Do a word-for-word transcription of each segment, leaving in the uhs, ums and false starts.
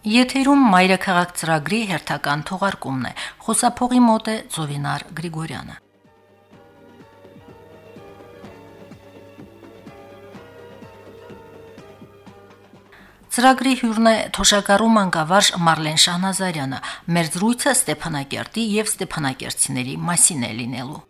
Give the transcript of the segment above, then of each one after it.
Եթերում մայրաքաղաք ծրագրի հերթական թողարկումն է, խոսափողի մոտ է Ծովինար Գրիգորյանը։ Ծրագրի հյուրն է թոշակառու մանկավարժ Մարլեն Շահնազարյանը, մեր զրույցը Ստեփանակերտի եւ ստեփանակերտցիների մասին է լինելու։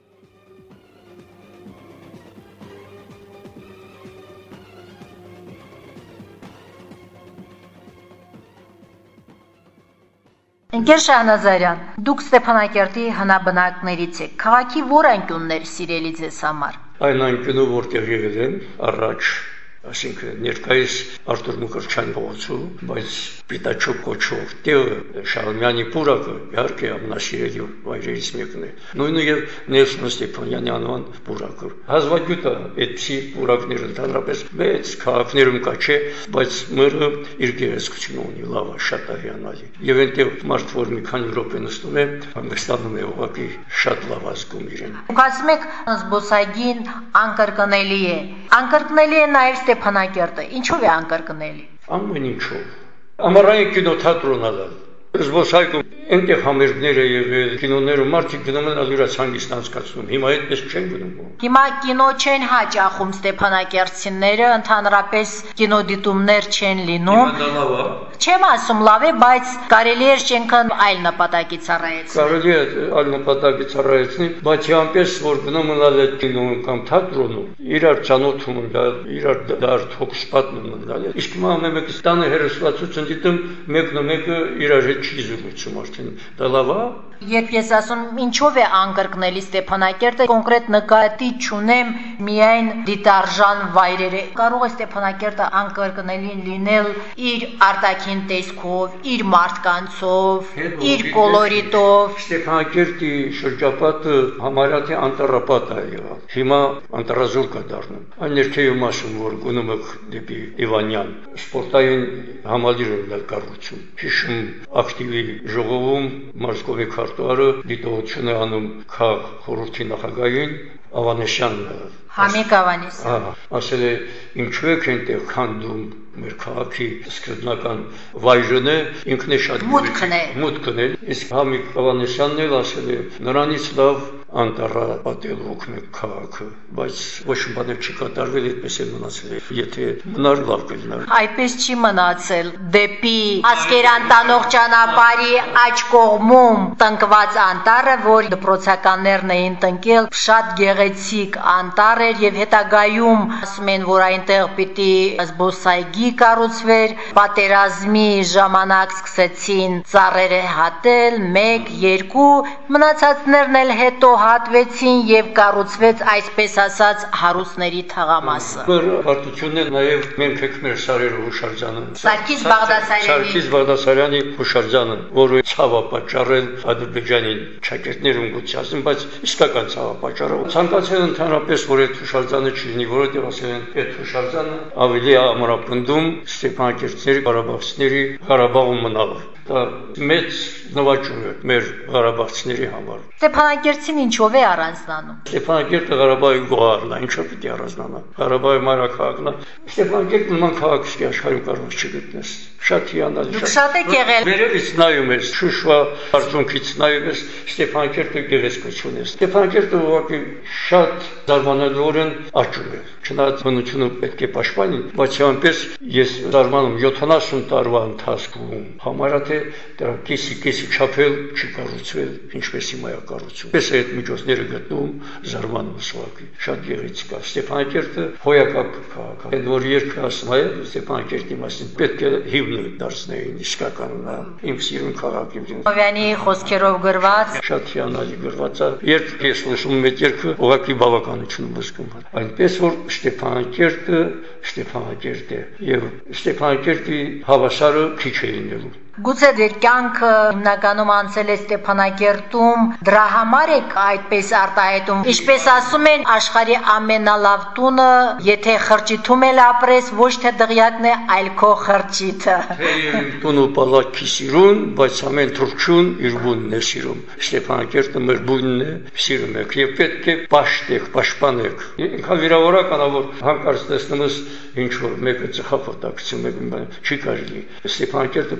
Ընկեր Շահնազարյան, դուք Ստեփանակերտի հնաբնակներից եք։ Քաղաքի որ անկյուններ սիրելի ձեզ համար։ Այն անկյունը, որտեղ եղել եմ առաջ, այսինքն ներկայիս Արտուր Մկրտչյանի փողոցում, բայց Պիտաչոկ կոչվող տեղը Շահումյանի պուրակը իհարկե ամենասիրելի վայրերից մեկն է։ Նույնը եւ Նելսոն Ստեփանյանի անվան պուրակը։ Հազվագյուտը այդպիսի պուրակները ընդհանրապես մեծ քաղաքներում կա չէ, բայց մերը իր գեղեցկությունը ունի, լավ է, շատ է հիանալի։ Եվ այնտեղ մարդ որ մի քանի րոպե նստում է, հանգստանում է, ուղղակի շատ լավ ազգում իրեն։ Դուք ասում եք զբոսայգին անկրկնելի է։ Անկրկնելի է նաեւ Ստեփանակերտը, ինչով է անկրկնելի։ Ամեն ինչով։ Ամառային կինոթատրոնն է։ Զբոսայգում այնտեղ համերգներ եւ կինոները մարդիկ գնում են ալյուրաց հանգիստ անցկացնում։ Հիմա այդպես չեն գնում։ Հիմա կինո չեն հաճախում ստեփանակերտցիները, ընդհանրապես կինոդիտումներ չեն լինում։ Հիմա լավ է։ Չեմ ասում լավ է, բայց կարելի է շենքն այլ նպատակի ծառայեցնել։ Կարելի է այլ նպատակի ծառայեցնել, բայց այնպես որ գնում են ալ կինոն կամ թատրոնում, իրար ճանոթում են, իրար դարձ հոգս պատմում են։ Իսկ հիմա ամեն մեկը ստանը հերոսվածություն դիտում, մեկն ու մեկը իրար հետ չի զրուցում արդեն։ Դա լավ է։ Երբ ես ասում ինչով է անկրկնելի Ստեփանակերտը, կոնկրետ նկատի չունեմ միայն դիտարժան վայրերը։ Կարող է Ստեփանակերտը անկրկնելի լինել իր արտաքին տեսքով, իր մարդկանցով, իր կոլորիտով։ Ստեփանակերտի շրջապատը համարյա թե անտառապատ է եղել։ Հիմա անտառազուրկ է դառնում։ Այն ներքևում ասում որ գնում եք դեպի Իվանյան, սպորտային համալիր է կառուցում։ Հիշում ակտիվի ժողովում Մարսկովի քարտուղարը դիտողություն է անում քաղաք խորհրդի նախագահին Ավանեսյանն։ Համիկ Ավանեսյան։ Ահա, ասել է ինչու եք այնտեղ քանդում մեր քաղաքի սկզբնական վայրն է, ինքն է շատ մուտքն է։ Մուտքն է։ Իսկ Համիկ Ավանեսյանն էլ ասել է նրանից լավ անտառապատել օգնեք քաղաքը, բայց ոչ մի բան չի կատարվել, այդպես է մնացել։ Եթե մնար լավ կլիներ։ Այդպես չի մնացել։ Դեպի Ասկերան տանող ճանապարհի աջ կողմում տնկված անտառը, որ դպրոցականներն էին տնկել, շատ գեղեցիկ անտառ էր եւ հետագայում ասում են, որ այնտեղ պիտի զբոսայգի կառուցվեր, պատերազմի ժամանակ սկսեցին ծառերը հատել, մեկ, երկու, մնացածներն էլ հետո հատվեցին եւ կառուցվեց այսպես ասած հարուստների թաղամասը։ Բարդությունն է նաեւ մենք եք մեր սարերը հուշարձանը։ Սարգիս Բաղդասարյանի Սարգիս Բաղդասարյանի հուշարձանը, որը ցավը պատճառել Ադրբեջանի ճակերտներում գուցասին, բայց իսկական ցավը պատճառը։ Ցանկացել ընդհանրապես որ այդ հուշարձանը չլինի, որովհետեւ ասել են այդ հուշարձանը ավելի ամրապնդում Ստեփանակերտցիների, Ղարաբաղցիների Ղարաբաղում մնալը։ Դա մեծ նվաճում է մեր ղարաբաղցիների համար։ Ստեփանակերտին ինչով է առանձնանում։ Ստեփանակերտը Ղարաբաղի գոհարն է, ինչով պիտի առանձնանա։ Ղարաբաղի մայրաքաղաքն է։ Ստեփանակերտը նման քաղաք չի աշխարհում կարող չգտնես։ Շատ հիանալի։ Դուք շատ եք եղել։ Վերևից նայում ես, Շուշվա արդյունքից նայում ես, Ստեփանակերտը գեղեցկություն է։ Ստեփանակերտը ուղղակի շատ զարմանալիորեն աճում է։ Չնայած բնությունը պետք է պաշտպանի, բայց այնպես ես զարմանում յոթանասուն տարվա ընթացքում համարյա թե դրա կեսի կեսի չափել չի կառուցվել, ինչպես հիմա է կառուցում։ Պես այդ միջոցները գտնում զարմանում սուղակի։ Շատ գեղեցիկ է։ Ստեփանակերտը հոյակապ քաղաք է։ Այդ որ երկը ասում է Ստեփանակերտի մասին պետք է հիվնը դարձնեին իսկականն է։ Իմ սիրուն քաղաքի։ Հովյանի խոսքերով գրված շատ հիանալի գրված է։ Երբ ես լսում եմ այդ երգը, ուղղակի բավականություն զգում եմ։ Այնպես որ Ստեփանակերտը Ստեփանակերտ է եւ Ստեփանակերտի հավասարը քիչ է լինելու։ Գուցե դեր կյանքը հիմնականում անցել է Ստեփանակերտում, դրա համար եք այդպես արտահայտում։ Ինչպես ասում են, աշխարհի ամենալավ տունը, եթե խրճիթում էլ ապրես, ոչ թե դղյակն է, այլ քո խրճիթը։ Տունը պալատի սիրուն, բայց ամեն թուրքչուն իր բունն է սիրում։ Ստեփանակերտը մեր բունն է, սիրում եք եւ պետք է պաշտեք, պաշտպանեք։ Ինքան վիրավորական է, որ հանկարծ տեսնում ես ինչ որ մեկը ծխախոտակցում է, չի կարելի։ Ստեփանակերտը պետք է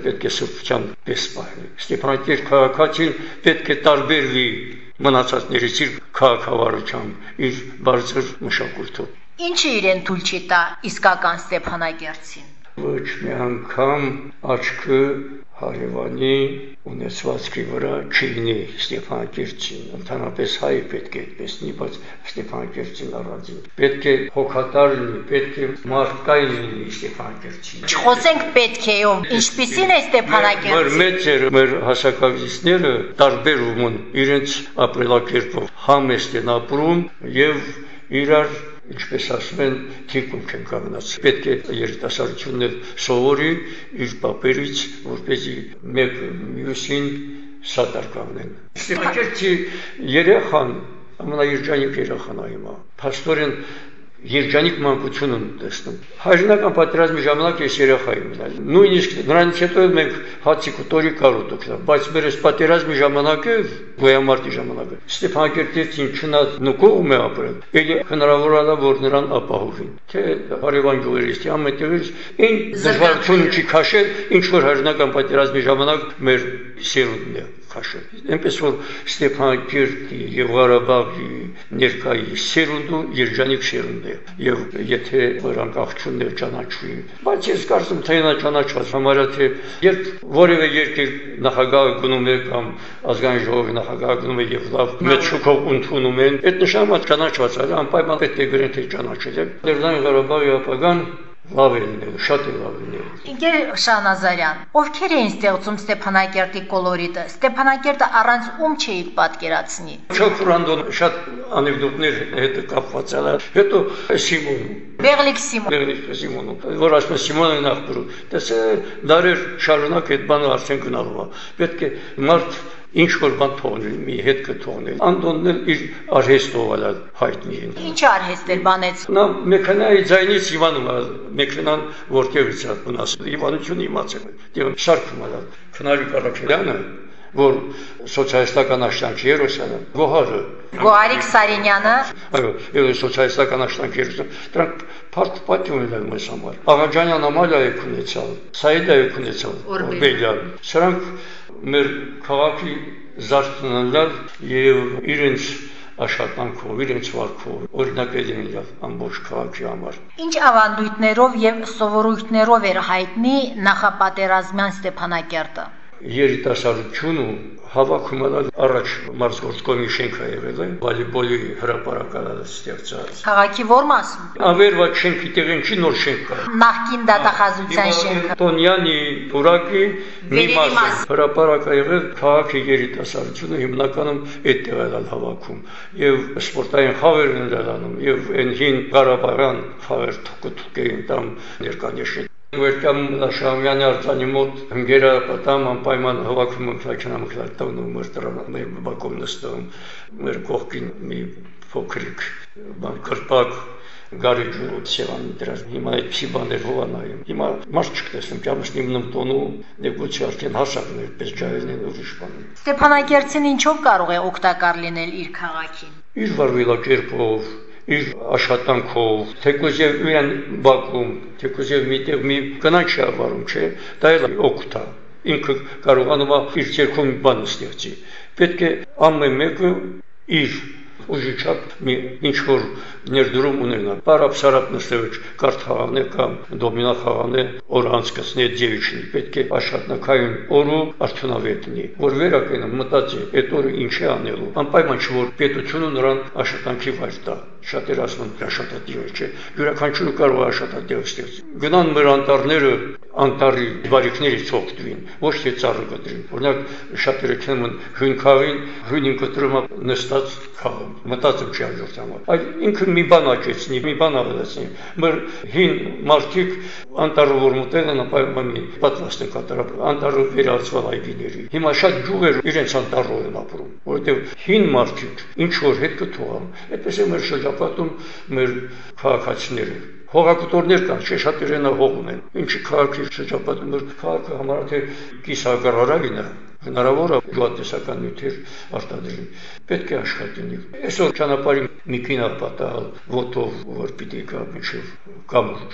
փիլիսոփայության պես պահել։ Ստեփանակերտ քաղաքացին պետք է տարբերվի մնացածներից իր քաղաքավարությամբ, իր բարձր մշակույթով։ Ինչը իրեն թույլ չի տա իսկական Ստեփանակերտին։ Ոչ մի անգամ աչքը հարևանի ունեցվածքի վրա չլինի Ստեփանակերտին, ընդհանրապես հայ պետք է այդպես լինի, բայց Ստեփանակերտին առանձին։ Պետք է հոգատար լինի, պետք է մարդկային լինի Ստեփանակերտին։ Չխոսենք պետք է ով, ինչպիսին է Ստեփանակերտը։ Մեր մեծերը, մեր հասակակիցները տարբերում են իրենց ապրելակերպով, համեստ են ապրում եւ իրար ինչպես ասում են, թիկունք են կանգնած։ Պետք է երիտասարդությունն սովորի իր պապերից, որպեսզի մեկ մյուսին սատար կանգնեն։ Ստեփանակերտի երեխան ամենաերջանիկ երեխան է հիմա։ Փաստորեն երջանիկ մանկություն եմ տեսնում։ Հայրենական պատերազմի ժամանակ ես երեխա եմ եղել։ Նույնիսկ նրանից հետո մենք հացի կտորի կարոտոք, բայց մեր այս պատերազմի ժամանակը, գոյամարտի ժամանակը, Ստեփանակերտին չնայած նկողում է ապրել, ելի հնարավոր է որ նրան ապահովին։ Թե հարևան գյուղերից, թե ամենտեղից այն դժվարությունը չի քաշել, ինչ որ հայրենական պատերազմի ժամանակ մեր սերունդն է քաշել։ Այնպես որ Ստեփանակերտի եւ Ղարաբաղի ներկայի սերունդը երջանիկ սերունդ է։ Եվ եթե նրանք աղջուններ ճանաչվին, բայց ես կարծում թե նա ճանաչված համարյա թե երբ որևէ երկիր նախագահը գնում է կամ ազգային ժողովի նախագահը գնում է եւ լավ մեծ շուկով ընդունում են, այդ նշանակը ճանաչված է, անպայման պետք է գրեն թե ճանաչել է։ Լեռնային Ղարաբաղի ապագան լավ է լինել, շատ է լավ լինել։ Ինգեր Շանազարյան, ովքեր էին ստեղծում Ստեփանակերտի կոլորիտը։ Ստեփանակերտը առանց ում չէիք պատկերացնի։ Չոքրանդոն շատ անեկդոտներ հետ կապված է։ Հետո Սիմոն Բեղլիկ Սիմոն Բեղլիկ Սիմոնը, որ ասում է Սիմոնը նախբրու։ Դասը դարեր շարունակ այդ բանը արդեն գնալու է։ Պետք է մարդ ինչ որ բան թողնել, մի հետ կթողնել։ Անդոնն էլ իր արհեստով ալա հայտնի են։ Ինչ արհեստ էր բանեց։ Նա մեքենայի ձայնից Իվանում է, մեքենան որտեղից է ունասել։ Իվանությունը իմացել է։ Դեռ շարքում ալա։ Քնարի Կարաքելյանը, որ սոցիալիստական աշտանքի երուսը, Գոհարը, Գոհարիկ Սարինյանը, այո, եւ սոցիալիստական աշտանքի երուսը, դրանք փառք պատիում են մեզ համար։ Աղաջանյան Ամալիայի ունեցավ, Սայիդայի ունեցավ, Օրբելյան։ Սրանք մեր քաղաքի զարթնանալ եւ իրենց աշխատանքով, իրենց վարքով օրինակ է լինել ամբողջ քաղաքի համար։ Ինչ ավանդույթներով եւ սովորույթներով էր հայտնի նախապատերազմյան Ստեփանակերտը։ Երիտասարդությունը հավաքում է առաջ մարզգործկոմի շենքը եղել է, վոլեյբոլի հրապարակը ստեղծած։ Քաղաքի ո՞ր մասում։ Ավերված շենքի տեղին չի նոր շենք կա։ Նախկին դատախազության շենքը։ Տոնյանի Տուրակի մի մաս հրապարակը եղել, քաղաքի երիտասարդությունը հիմնականում այդտեղ է հավաքում եւ սպորտային խաղեր են անում եւ այն հին Ղարաբաղյան խաղեր թուկտուկային տամ ներկանիշ Վերջամ Շահումյանի արձանի մոտ հնգերը պատամ անպայման հավաքում ընկլակնամքլար տանում մեր տրամադրի բակով նստում մեր կողքին մի փոքրիկ բան կրպակ գարեջու սեղան դրած հիմա այդպիսի բաներ հովանայում հիմա մարդ չկտեսնում ճամսնի մնում տոնու դեպուց արդեն հասակներ պես ջայելն ուրիշ բան Ստեփանակերտին ինչով կարող է օգտակար լինել իր քաղաքին իր վարվելակերպով իր աշխատանքով, թեկուզ եւ իրեն բակում, թեկուզ եւ միտեղ մի կնանչ շարվարում, չէ, դա էլ օգուտ է։ Ինքը կարողանում է իր ցերքում բան ստեղծի։ Պետք է ամեն մեկը իր ուժի չափ մի ինչ որ ներդրում ունենա։ Պարապ սարապ նստեուչ կարդ խաղանե կամ դոմինա խաղանե օր անցկացնի ձևիչնի։ Պետք է աշխատանքային օրը արդյունավետ լինի, որ վերակենը մտածի այդ օրը ինչ է անելու։ Անպայման չէ որ պետությունը նրան աշխատանքի վայր տա։ Շատեր ասում են աշխատատիվ չէ։ Յուրաքանչյուրը կարող է աշխատատիվ ստեղծել։ Գնան մեր անտառները անտառի բարիկներից օգտվին, ոչ թե ծառը կտրին։ Օրինակ շատերը քնում են հույն խաղին, հույնին կտրում նստած խաղում։ Մտածում չի հաջորդ համար։ Այլ ինքը մի բան աճեցնի, մի բան ավելացնի։ Մեր հին մարդիկ անտառը որ մտել են, ապայման պատվաստ են կատարել, անտառը վերածվել այգիների։ Հիմա շատ գյուղեր իրենց անտառով են ապրում, որովհետև հին մարդիկ ինչ որ հետ կթողան։ Այդպես է մեր շրջապատում մեր քաղաքացիները։ Հողակտորներ կան, չէ՞ շատերը նա հող ունեն։ Ինչի քաղաքի շրջապատում մեր քաղաքը համարյա թե կիսագարարավին է։ Հնարավոր է գյուղատնտեսական նյութեր արտադրել։ Պետք է աշխատեն։ Այսօր ճանապարհի մի կինա պատահալ ոտով որ պիտի գա մինչև կամուրջը։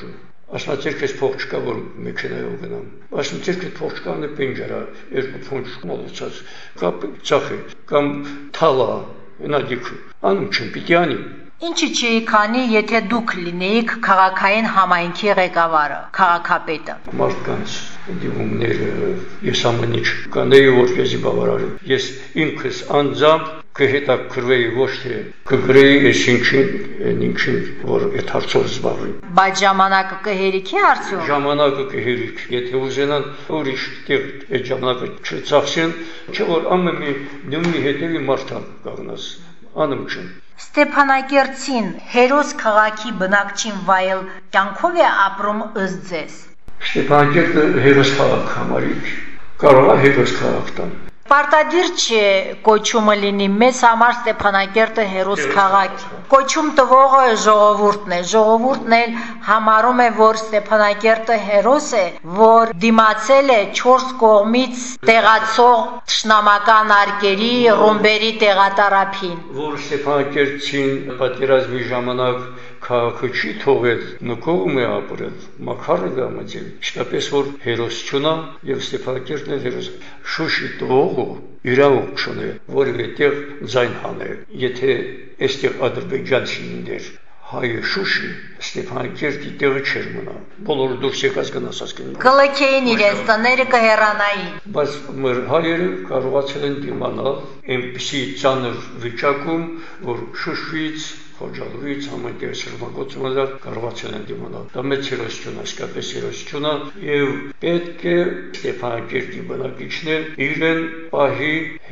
Ասում ձերքես փող չկա, որ մեքենայով գնամ։ Ասում ձերքես փող չկա, նե պենջերա, երկու փոն մոլուցած, կապ ծախի, կամ թալա, նադիկ, անում չեմ, պիտի անի։ Ինչի՞ չի քանի, եթե դուք լինեիք քաղաքային համայնքի ղեկավարը, քաղաքապետը։ Մարդկանց դիմումները ես ամեն ինչ կանեի, որպեսզի բավարարեմ։ Ես ինքս անձամբ կհետաքրվեի ոչ թե կգրեի այս ինչին, ինչին, որ այդ հարցով զբաղվի։ Բայց ժամանակը կհերիքի արդյոք։ Ժամանակը կհերիք, եթե ուզենան ուրիշ տեղ այդ ժամանակը չծախսեն, չէ որ ամեն մի նույնի հետևի մարդան կանգնած, անում չեմ։ Ստեփանակերտին հերոս քաղաքի բնակչին վայել կյանքով է ապրում ըստ ձեզ։ Ստեփանակերտը հերոս քաղաք համարիչ, կարող է հերոս քաղաք տան։ Պարտադիր չէ կոչումը լինի մեզ համար Ստեփանակերտը հերոս քաղաք։ Կոչում տվողը ժողովուրդն է, ժողովուրդն էլ համարում է, որ Ստեփանակերտը հերոս է, որ դիմացել է չորս կողմից տեղացող թշնամական արկերի, ռումբերի տեղատարափին։ Որ Ստեփանակերտին պատերազմի ժամանակ քաղաքը չի թողել, նկողում է ապրել, մաքարը գամաձել, իսկապես որ հերոսությունը եւ Ստեփանակերտն է հերոս։ Շուշի տողը իրավունք չունի, որևէ տեղ ձայն հանել։ Եթե այստեղ ադրբեջանցին ուներ հայը Շուշի, Ստեփանակերտի տեղը չէր մնա։ Բոլորը դուրս եկած գնացած կնին։ Կլքեին իրենց տները կհեռանային։ Բայց մեր հայերը կարողացել են դիմանալ այնպիսի ծանր վիճակում, որ Շուշից Խոջալուից համայնքեր սրբագործում են կարողացել են դիմանալ։ Դա մեծ հերոսություն է, իսկապես հերոսություն է, եւ պետք է Ստեփանակերտի բնակիչներ իրեն պահի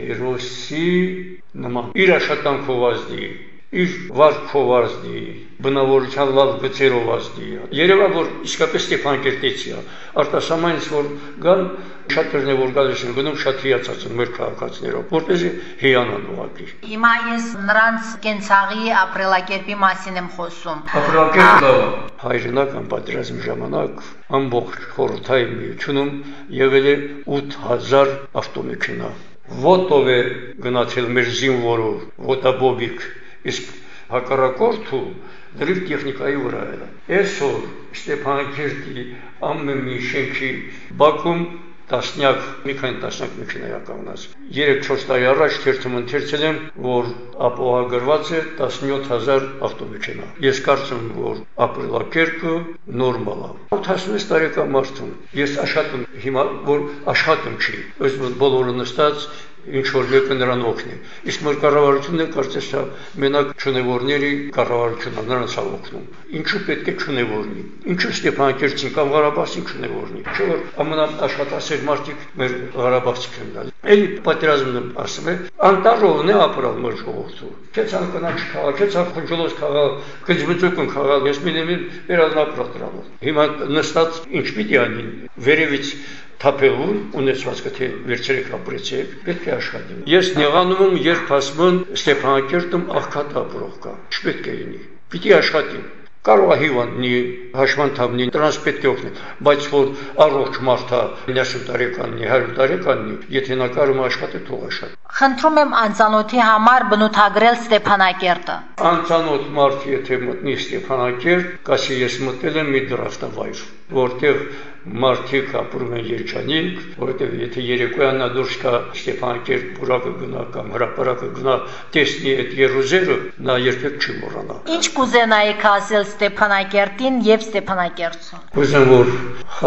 հերոսի նման։ Իր աշխատանքով ազդի, իր վարքով ազդի, բնավորության լավ գծերով ազդի։ Երևա որ իսկապես Ստեփանակերտեցի է, արտասահմանից որ գան շատերն է որ գալիս են գնում շատ հիացած են մեր քաղաքացիներով, որպեսզի հիանան ուղղակի։ Հիմա ես նրանց կենցաղի ապրելակերպի մասին եմ խոսում։ Ապրելակերպը հայրենական պատերազմի ժամանակ ամբողջ խորհրդային միությունում եղել է ութ հազար ավտոմեքենա։ Ոտով է գնացել մեր զինվորը, ոտաբոբիկ, իսկ հակառակորդը դրիվ տեխնիկայի վրա էր։ Այսօր Ստեփանակերտի ամեն մի շենքի բակում տասնյակ, մի քանի տասնյակ մեքենա կանգնած։ երեք-չորս տարի առաջ թերթում ընթերցել եմ, որ ապահովագրված է տասնյոթ հազար ավտոմեքենա։ Ես կարծում եմ, որ ապրելակերպը նորմալ է։ ութասունվեց տարեկան մարդուն ես աշխատում հիմա, որ աշխատում չի, ըստ բոլորը նստած ինչ որ մեկը նրան օգնի։ Իսկ մեր կառավարությունն է կարծես թե մենակ չունևորների կառավարությունն է նրանց օգնում։ Ինչու պետք է չունևորնի։ Ինչու Ստեփանակերտին կամ Ղարաբաղին չունևորնի։ Չէ՞ որ ամենաաշխատասեր մարդիկ մեր Ղարաբաղցիք են դալ։ Էլի պատերազմն ասում է անտառողն է ապրալ մեր ժողովուրդը։ Քեծան կնաչ քաղաք, քեծան խնջոլոս քաղաք, գծբծուկն քաղաք, ես մինիմում վերան ապրել դրանով։ Հիմա նստած ինչ պիտի անի։ Վերևից թափելուն ունեցվածքը թե վերցրեք ապրեցեք, պետք է աշխատի։ Ես նեղանում եմ, երբ ասում են Ստեփանակերտում աղքատ ապրող կա, չպետք է լինի, պիտի աշխատի։ Կարող է հիվանդնի, հաշմանդամնի, նրանց պետք է օգնի, բայց որ առողջ մարդը իննասուն տարեկաննի, հարյուր տարեկաննի, եթե նա կարող է աշխատի, թող աշխատի։ Խնդրում եմ անծանոթի համար բնութագրել Ստեփանակերտը։ Անծանոթ մարդ եթե մտնի Ստեփանակերտ, կասի ես մտել եմ մի դրախտավայր, որտեղ մարդիկ ապրում են երջանիկ, որովհետև եթե երեկոյան նա դուրս գա Ստեփանակերտ բուրակը գնա կամ հրապարակը գնա, տեսնի այդ երուզերը, նա երբեք չի մոռանա։ Ինչ կուզենայիք ասել Ստեփանակերտին եւ Ստեփանակերտին։ Կուզեմ որ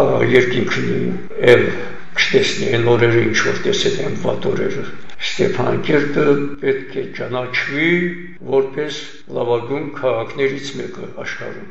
երկինքն էլ չտեսնի այն օրերը, ինչ որ տեսել եմ վատ օրերը։ Ստեփանակերտը պետք է ճանաչվի որպես լավագույն քաղաքներից մեկը աշխարհում։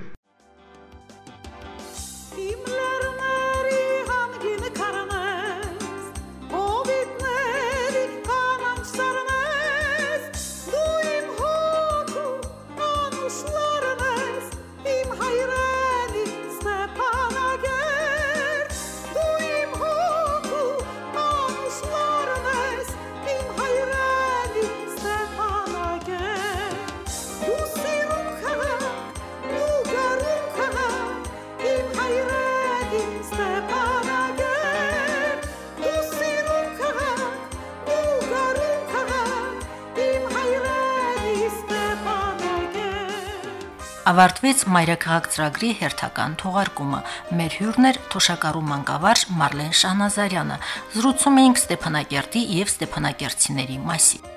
Ավարտվեց Մայրաքաղաք ծրագրի հերթական թողարկումը։ Մեր հյուրն էր թոշակառու մանկավարժ Մարլեն Շահնազարյանը։ Զրուցում էինք Ստեփանակերտի եւ ստեփանակերտցիների մասին։